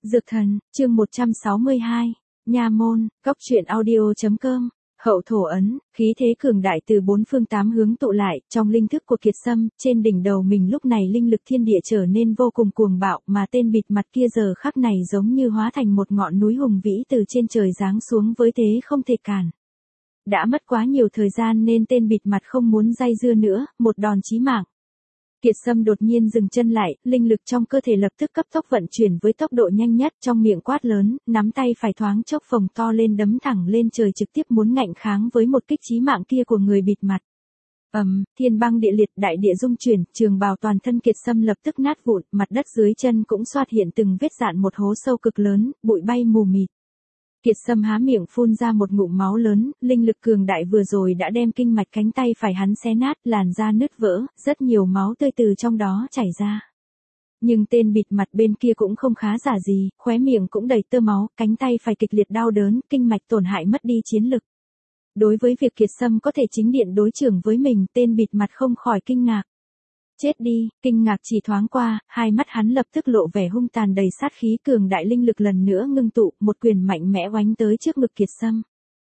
Dược thần, chương 162, Nha môn, góc truyện audio.com, hậu thổ ấn, khí thế cường đại từ bốn phương tám hướng tụ lại, trong linh thức của Kiệt Sâm, trên đỉnh đầu mình lúc này linh lực thiên địa trở nên vô cùng cuồng bạo, mà tên bịt mặt kia giờ khắc này giống như hóa thành một ngọn núi hùng vĩ từ trên trời giáng xuống với thế không thể cản. Đã mất quá nhiều thời gian nên tên bịt mặt không muốn dây dưa nữa, một đòn chí mạng. Kiệt Sâm đột nhiên dừng chân lại, linh lực trong cơ thể lập tức cấp tốc vận chuyển với tốc độ nhanh nhất, trong miệng quát lớn, nắm tay phải thoáng chốc phồng to lên đấm thẳng lên trời trực tiếp muốn ngạnh kháng với một kích chí mạng kia của người bịt mặt. Thiên băng địa liệt, đại địa rung chuyển, trường bào toàn thân Kiệt Sâm lập tức nát vụn, mặt đất dưới chân cũng xoát hiện từng vết dạn một hố sâu cực lớn, bụi bay mù mịt. Kiệt Sâm há miệng phun ra một ngụm máu lớn, linh lực cường đại vừa rồi đã đem kinh mạch cánh tay phải hắn xé nát, làn da nứt vỡ, rất nhiều máu tươi từ trong đó chảy ra. Nhưng tên bịt mặt bên kia cũng không khá giả gì, khóe miệng cũng đầy tơ máu, cánh tay phải kịch liệt đau đớn, kinh mạch tổn hại mất đi chiến lực. Đối với việc Kiệt Sâm có thể chính điện đối chưởng với mình, tên bịt mặt không khỏi kinh ngạc. Chết đi, kinh ngạc chỉ thoáng qua, hai mắt hắn lập tức lộ vẻ hung tàn đầy sát khí, cường đại linh lực lần nữa ngưng tụ, một quyền mạnh mẽ oánh tới trước ngực Kiệt Sâm.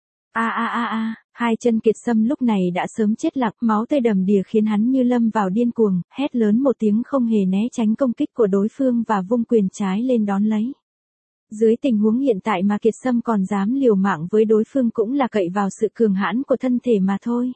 Hai chân Kiệt Sâm lúc này đã sớm chết lặng, máu tươi đầm đìa khiến hắn như lâm vào điên cuồng, hét lớn một tiếng không hề né tránh công kích của đối phương và vung quyền trái lên đón lấy. Dưới tình huống hiện tại mà Kiệt Sâm còn dám liều mạng với đối phương cũng là cậy vào sự cường hãn của thân thể mà thôi.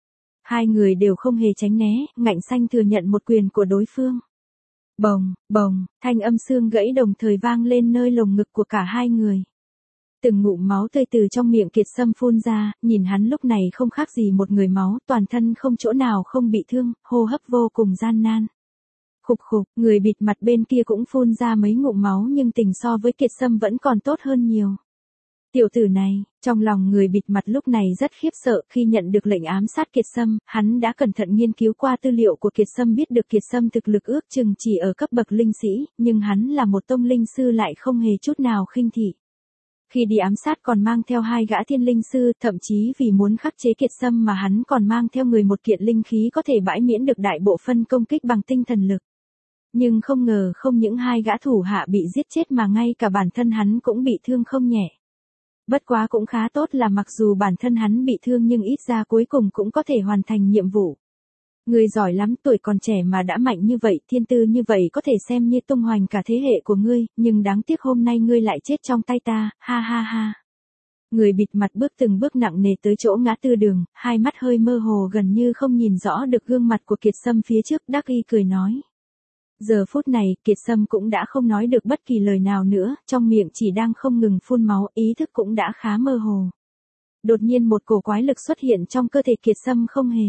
Hai người đều không hề tránh né, ngạnh xanh thừa nhận một quyền của đối phương. Bồng, bồng, thanh âm xương gãy đồng thời vang lên nơi lồng ngực của cả hai người. Từng ngụm máu tươi từ trong miệng Kiệt Sâm phun ra, nhìn hắn lúc này không khác gì một người máu, toàn thân không chỗ nào không bị thương, hô hấp vô cùng gian nan. Khục khục, người bịt mặt bên kia cũng phun ra mấy ngụm máu nhưng tình so với Kiệt Sâm vẫn còn tốt hơn nhiều. Tiểu tử này, trong lòng người bịt mặt lúc này rất khiếp sợ khi nhận được lệnh ám sát Kiệt Sâm, hắn đã cẩn thận nghiên cứu qua tư liệu của Kiệt Sâm biết được Kiệt Sâm thực lực ước chừng chỉ ở cấp bậc linh sĩ, nhưng hắn là một tông linh sư lại không hề chút nào khinh thị. Khi đi ám sát còn mang theo hai gã thiên linh sư, thậm chí vì muốn khắc chế Kiệt Sâm mà hắn còn mang theo người một kiện linh khí có thể bãi miễn được đại bộ phân công kích bằng tinh thần lực. Nhưng không ngờ không những hai gã thủ hạ bị giết chết mà ngay cả bản thân hắn cũng bị thương không nhẹ. Bất quá cũng khá tốt là mặc dù bản thân hắn bị thương nhưng ít ra cuối cùng cũng có thể hoàn thành nhiệm vụ. Ngươi giỏi lắm, tuổi còn trẻ mà đã mạnh như vậy, thiên tư như vậy có thể xem như tung hoành cả thế hệ của ngươi, nhưng đáng tiếc hôm nay ngươi lại chết trong tay ta, ha ha ha. Người bịt mặt bước từng bước nặng nề tới chỗ ngã tư đường, hai mắt hơi mơ hồ gần như không nhìn rõ được gương mặt của Kiệt Sâm phía trước, đắc ý cười nói. Giờ phút này, Kiệt Sâm cũng đã không nói được bất kỳ lời nào nữa, trong miệng chỉ đang không ngừng phun máu, ý thức cũng đã khá mơ hồ. Đột nhiên một cổ quái lực xuất hiện trong cơ thể Kiệt Sâm không hề.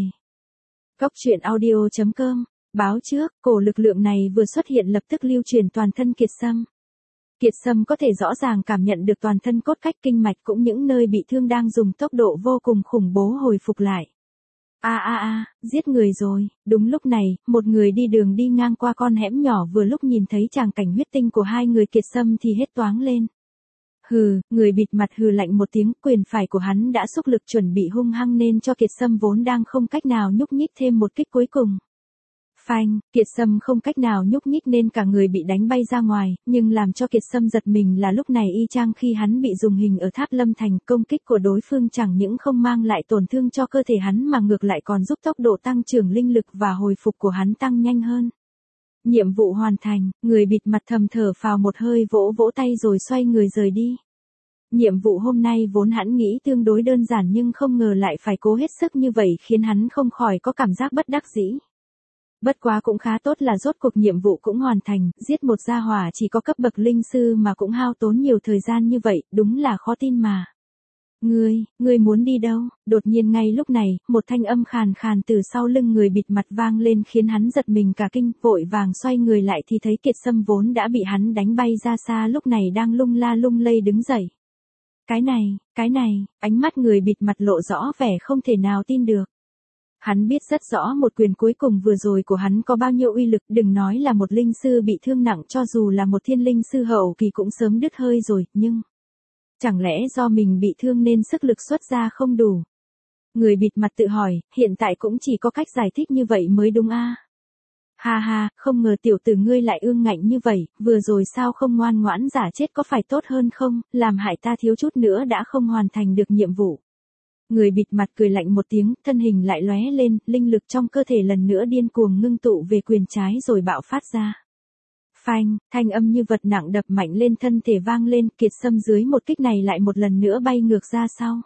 Góc truyện audio.com, báo trước, cổ lực lượng này vừa xuất hiện lập tức lưu truyền toàn thân Kiệt Sâm. Kiệt Sâm có thể rõ ràng cảm nhận được toàn thân cốt cách kinh mạch cũng những nơi bị thương đang dùng tốc độ vô cùng khủng bố hồi phục lại. Giết người rồi, đúng lúc này, một người đi đường đi ngang qua con hẻm nhỏ vừa lúc nhìn thấy tràng cảnh huyết tinh của hai người Kiệt Sâm thì hết toáng lên. Hừ, người bịt mặt hừ lạnh một tiếng, quyền phải của hắn đã xúc lực chuẩn bị hung hăng nên cho Kiệt Sâm vốn đang không cách nào nhúc nhích thêm một kích cuối cùng. Phanh, Kiệt Sâm không cách nào nhúc nhích nên cả người bị đánh bay ra ngoài, nhưng làm cho Kiệt Sâm giật mình là lúc này y chang khi hắn bị dùng hình ở Tháp Lâm Thành, công kích của đối phương chẳng những không mang lại tổn thương cho cơ thể hắn mà ngược lại còn giúp tốc độ tăng trưởng linh lực và hồi phục của hắn tăng nhanh hơn. Nhiệm vụ hoàn thành, người bịt mặt thầm thở phào một hơi vỗ vỗ tay rồi xoay người rời đi. Nhiệm vụ hôm nay vốn hắn nghĩ tương đối đơn giản nhưng không ngờ lại phải cố hết sức như vậy khiến hắn không khỏi có cảm giác bất đắc dĩ. Bất quá cũng khá tốt là rốt cuộc nhiệm vụ cũng hoàn thành, giết một gia hỏa chỉ có cấp bậc linh sư mà cũng hao tốn nhiều thời gian như vậy, đúng là khó tin mà. Ngươi muốn đi đâu? Đột nhiên ngay lúc này, một thanh âm khàn khàn từ sau lưng người bịt mặt vang lên khiến hắn giật mình cả kinh, vội vàng xoay người lại thì thấy Kiệt Sâm vốn đã bị hắn đánh bay ra xa lúc này đang lung la lung lay đứng dậy. Cái này, ánh mắt người bịt mặt lộ rõ vẻ không thể nào tin được. Hắn biết rất rõ một quyền cuối cùng vừa rồi của hắn có bao nhiêu uy lực, đừng nói là một linh sư bị thương nặng, cho dù là một thiên linh sư hậu kỳ cũng sớm đứt hơi rồi, nhưng chẳng lẽ do mình bị thương nên sức lực xuất ra không đủ? Người bịt mặt tự hỏi, hiện tại cũng chỉ có cách giải thích như vậy mới đúng a. Ha ha, không ngờ tiểu tử ngươi lại ương ngạnh như vậy, vừa rồi sao không ngoan ngoãn giả chết có phải tốt hơn không, làm hại ta thiếu chút nữa đã không hoàn thành được nhiệm vụ. Người bịt mặt cười lạnh một tiếng, thân hình lại lóe lên, linh lực trong cơ thể lần nữa điên cuồng ngưng tụ về quyền trái rồi bạo phát ra. Phanh, thanh âm như vật nặng đập mạnh lên thân thể vang lên, Kiệt Sâm dưới một kích này lại một lần nữa bay ngược ra sau.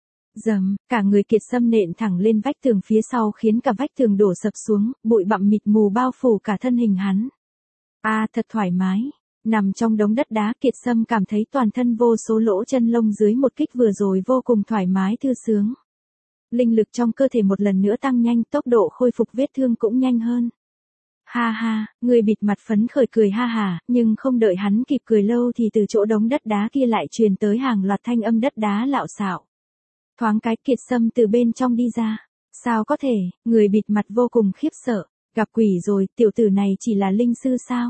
Dầm, cả người Kiệt Sâm nện thẳng lên vách tường phía sau khiến cả vách tường đổ sập xuống, bụi bặm mịt mù bao phủ cả thân hình hắn. Thật thoải mái. Nằm trong đống đất đá, Kiệt Sâm cảm thấy toàn thân vô số lỗ chân lông dưới một kích vừa rồi vô cùng thoải mái thư sướng. Linh lực trong cơ thể một lần nữa tăng nhanh, tốc độ khôi phục vết thương cũng nhanh hơn. Ha ha, người bịt mặt phấn khởi cười ha hả, nhưng không đợi hắn kịp cười lâu thì từ chỗ đống đất đá kia lại truyền tới hàng loạt thanh âm đất đá lạo xạo. Thoáng cái Kiệt Sâm từ bên trong đi ra. Sao có thể, người bịt mặt vô cùng khiếp sợ, gặp quỷ rồi, tiểu tử này chỉ là linh sư sao?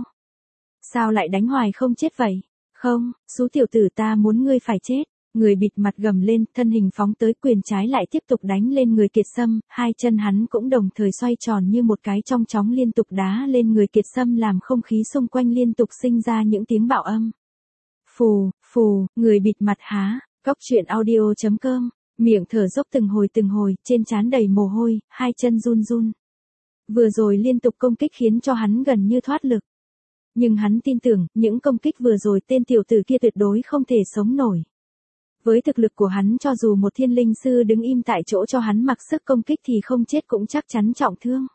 Sao lại đánh hoài không chết vậy? Không, số tiểu tử ta muốn ngươi phải chết. Người bịt mặt gầm lên, thân hình phóng tới, quyền trái lại tiếp tục đánh lên người Kiệt Sâm, hai chân hắn cũng đồng thời xoay tròn như một cái trong chóng liên tục đá lên người Kiệt Sâm làm không khí xung quanh liên tục sinh ra những tiếng bạo âm. Phù, phù, người bịt mặt há, coctruyện.audio.com, miệng thở dốc từng hồi, trên trán đầy mồ hôi, hai chân run run. Vừa rồi liên tục công kích khiến cho hắn gần như thoát lực. Nhưng hắn tin tưởng, những công kích vừa rồi tên tiểu tử kia tuyệt đối không thể sống nổi. Với thực lực của hắn cho dù một thiên linh sư đứng im tại chỗ cho hắn mặc sức công kích thì không chết cũng chắc chắn trọng thương.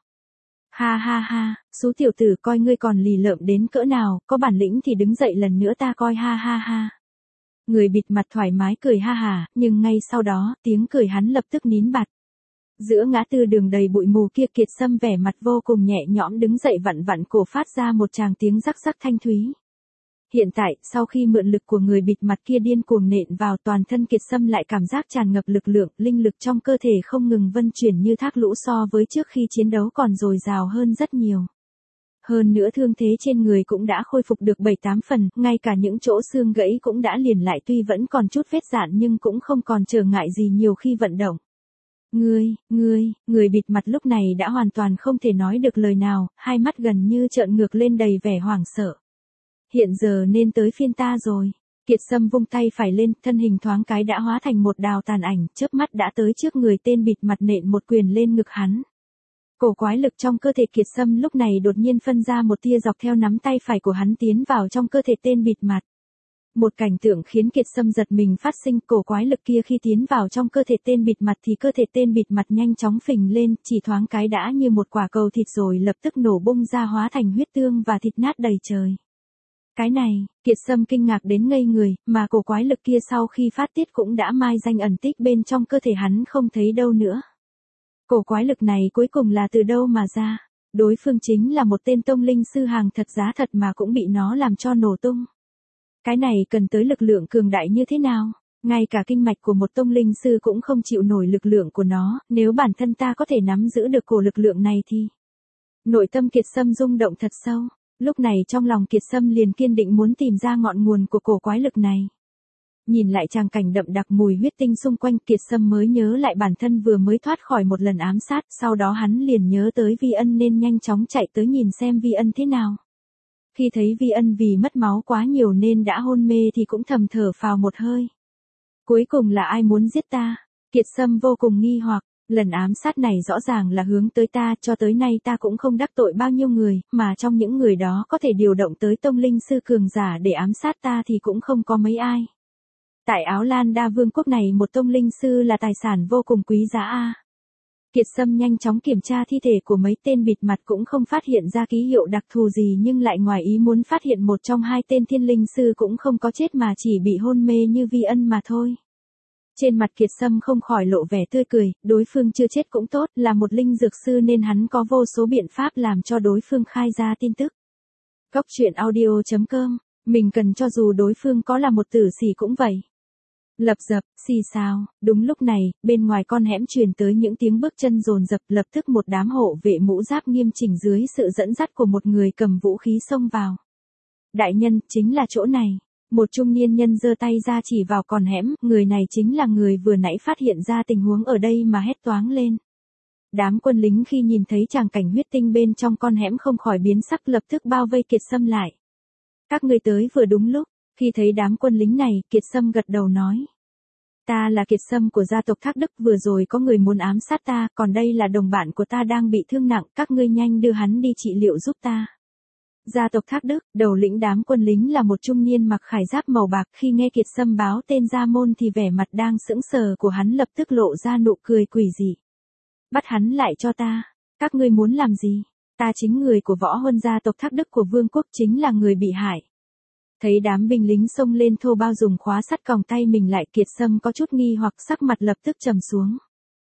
Ha ha ha, số tiểu tử coi ngươi còn lì lợm đến cỡ nào, có bản lĩnh thì đứng dậy lần nữa ta coi ha ha ha. Người bịt mặt thoải mái cười ha hả, nhưng ngay sau đó, tiếng cười hắn lập tức nín bặt. Giữa ngã tư đường đầy bụi mù kia Kiệt Sâm vẻ mặt vô cùng nhẹ nhõm đứng dậy vặn vặn cổ phát ra một tràng tiếng rắc rắc thanh thúy. Hiện tại, sau khi mượn lực của người bịt mặt kia điên cuồng nện vào toàn thân Kiệt Sâm lại cảm giác tràn ngập lực lượng, linh lực trong cơ thể không ngừng vân chuyển như thác lũ so với trước khi chiến đấu còn dồi dào hơn rất nhiều. Hơn nữa thương thế trên người cũng đã khôi phục được 7-8 phần, ngay cả những chỗ xương gãy cũng đã liền lại tuy vẫn còn chút vết rạn nhưng cũng không còn trở ngại gì nhiều khi vận động. Người bịt mặt lúc này đã hoàn toàn không thể nói được lời nào, hai mắt gần như trợn ngược lên đầy vẻ hoảng sợ. Hiện giờ nên tới phiên ta rồi. Kiệt Sâm vung tay phải lên, thân hình thoáng cái đã hóa thành một đào tàn ảnh, chớp mắt đã tới trước người tên bịt mặt nện một quyền lên ngực hắn. Cổ quái lực trong cơ thể Kiệt Sâm lúc này đột nhiên phân ra một tia dọc theo nắm tay phải của hắn tiến vào trong cơ thể tên bịt mặt. Một cảnh tượng khiến Kiệt Sâm giật mình phát sinh, cổ quái lực kia khi tiến vào trong cơ thể tên bịt mặt thì cơ thể tên bịt mặt nhanh chóng phình lên, chỉ thoáng cái đã như một quả cầu thịt rồi lập tức nổ bung ra hóa thành huyết tương và thịt nát đầy trời. Cái này, Kiệt Sâm kinh ngạc đến ngây người, mà cổ quái lực kia sau khi phát tiết cũng đã mai danh ẩn tích bên trong cơ thể hắn không thấy đâu nữa. Cổ quái lực này cuối cùng là từ đâu mà ra? Đối phương chính là một tên tông linh sư hàng thật giá thật mà cũng bị nó làm cho nổ tung. Cái này cần tới lực lượng cường đại như thế nào? Ngay cả kinh mạch của một tông linh sư cũng không chịu nổi lực lượng của nó, nếu bản thân ta có thể nắm giữ được cổ lực lượng này thì... Nội tâm Kiệt Sâm rung động thật sâu. Lúc này trong lòng Kiệt Sâm liền kiên định muốn tìm ra ngọn nguồn của cổ quái lực này. Nhìn lại tràng cảnh đậm đặc mùi huyết tinh xung quanh, Kiệt Sâm mới nhớ lại bản thân vừa mới thoát khỏi một lần ám sát, sau đó hắn liền nhớ tới Vi Ân nên nhanh chóng chạy tới nhìn xem Vi Ân thế nào. Khi thấy Vi Ân vì mất máu quá nhiều nên đã hôn mê thì cũng thầm thở phào một hơi. Cuối cùng là ai muốn giết ta? Kiệt Sâm vô cùng nghi hoặc. Lần ám sát này rõ ràng là hướng tới ta, cho tới nay ta cũng không đắc tội bao nhiêu người, mà trong những người đó có thể điều động tới tông linh sư cường giả để ám sát ta thì cũng không có mấy ai. Tại Áo Lan Đa Vương quốc này một tông linh sư là tài sản vô cùng quý giá a. Kiệt Sâm nhanh chóng kiểm tra thi thể của mấy tên bịt mặt cũng không phát hiện ra ký hiệu đặc thù gì nhưng lại ngoài ý muốn phát hiện một trong hai tên thiên linh sư cũng không có chết mà chỉ bị hôn mê như Vi Ân mà thôi. Trên mặt Kiệt Sâm không khỏi lộ vẻ tươi cười, đối phương chưa chết cũng tốt, là một linh dược sư nên hắn có vô số biện pháp làm cho đối phương khai ra tin tức. Coctruyện.audio.com, mình cần cho dù đối phương có là một tử sĩ cũng vậy. Lập dập, xì xào, đúng lúc này, bên ngoài con hẻm truyền tới những tiếng bước chân dồn dập, lập tức một đám hộ vệ mũ giáp nghiêm chỉnh dưới sự dẫn dắt của một người cầm vũ khí xông vào. Đại nhân, chính là chỗ này. Một trung niên nhân giơ tay ra chỉ vào con hẻm, người này chính là người vừa nãy phát hiện ra tình huống ở đây mà hét toáng lên. Đám quân lính khi nhìn thấy tràng cảnh huyết tinh bên trong con hẻm không khỏi biến sắc, lập tức bao vây Kiệt Sâm lại. Các ngươi tới vừa đúng lúc, khi thấy đám quân lính này, Kiệt Sâm gật đầu nói. Ta là Kiệt Sâm của gia tộc Thác Đức, vừa rồi có người muốn ám sát ta, còn đây là đồng bạn của ta đang bị thương nặng, các ngươi nhanh đưa hắn đi trị liệu giúp ta. Gia tộc Thác Đức, đầu lĩnh đám quân lính là một trung niên mặc khải giáp màu bạc, khi nghe Kiệt Sâm báo tên Gia Môn thì vẻ mặt đang sững sờ của hắn lập tức lộ ra nụ cười quỷ dị. Bắt hắn lại cho ta, các ngươi muốn làm gì? Ta chính người của Võ Huân gia tộc Thác Đức của Vương quốc, chính là người bị hại. Thấy đám binh lính xông lên thô bao dùng khóa sắt còng tay mình lại, Kiệt Sâm có chút nghi hoặc, sắc mặt lập tức trầm xuống.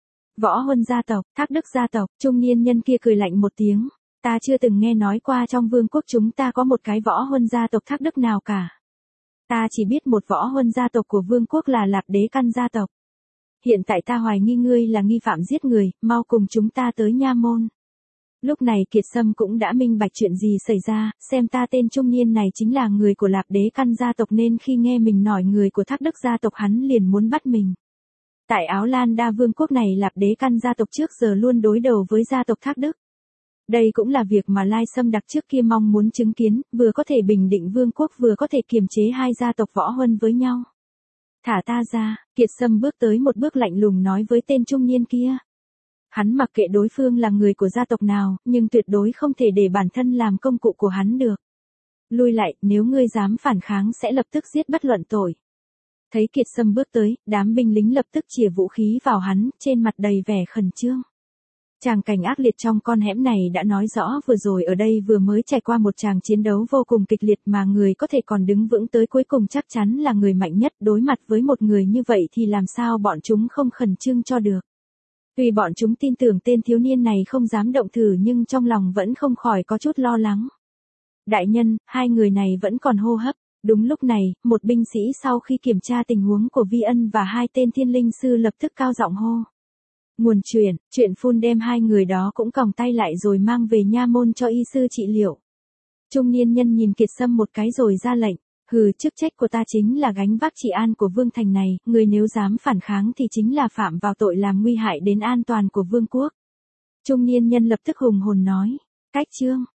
Võ Huân gia tộc, Thác Đức gia tộc, trung niên nhân kia cười lạnh một tiếng. Ta chưa từng nghe nói qua trong vương quốc chúng ta có một cái Võ Huân gia tộc Thác Đức nào cả. Ta chỉ biết một Võ Huân gia tộc của vương quốc là Lạp Đế Căn gia tộc. Hiện tại ta hoài nghi ngươi là nghi phạm giết người, mau cùng chúng ta tới nha môn. Lúc này Kiệt Sâm cũng đã minh bạch chuyện gì xảy ra, xem ta tên trung niên này chính là người của Lạp Đế Căn gia tộc nên khi nghe mình nói người của Thác Đức gia tộc hắn liền muốn bắt mình. Tại Áo Lan Đa vương quốc này Lạp Đế Căn gia tộc trước giờ luôn đối đầu với gia tộc Thác Đức. Đây cũng là việc mà Lai Sâm Đặc trước kia mong muốn chứng kiến, vừa có thể bình định vương quốc vừa có thể kiềm chế hai gia tộc Võ Huân với nhau. Thả ta ra, Kiệt Sâm bước tới một bước lạnh lùng nói với tên trung niên kia. Hắn mặc kệ đối phương là người của gia tộc nào, nhưng tuyệt đối không thể để bản thân làm công cụ của hắn được. Lui lại, nếu ngươi dám phản kháng sẽ lập tức giết bất luận tội. Thấy Kiệt Sâm bước tới, đám binh lính lập tức chĩa vũ khí vào hắn, trên mặt đầy vẻ khẩn trương. Tràng cảnh ác liệt trong con hẻm này đã nói rõ vừa rồi ở đây vừa mới trải qua một tràng chiến đấu vô cùng kịch liệt mà người có thể còn đứng vững tới cuối cùng chắc chắn là người mạnh nhất, đối mặt với một người như vậy thì làm sao bọn chúng không khẩn trương cho được. Tuy bọn chúng tin tưởng tên thiếu niên này không dám động thử nhưng trong lòng vẫn không khỏi có chút lo lắng. Đại nhân, hai người này vẫn còn hô hấp. Đúng lúc này, một binh sĩ sau khi kiểm tra tình huống của Vi Ân và hai tên thiên linh sư lập tức cao giọng hô. Nguồn chuyện phun đem hai người đó cũng còng tay lại rồi mang về nha môn cho y sư trị liệu. Trung niên nhân nhìn Kiệt Sâm một cái rồi ra lệnh. Hừ, chức trách của ta chính là gánh vác trị an của vương thành này, người nếu dám phản kháng thì chính là phạm vào tội làm nguy hại đến an toàn của vương quốc. Trung niên nhân lập tức hùng hồn nói. Cách chương.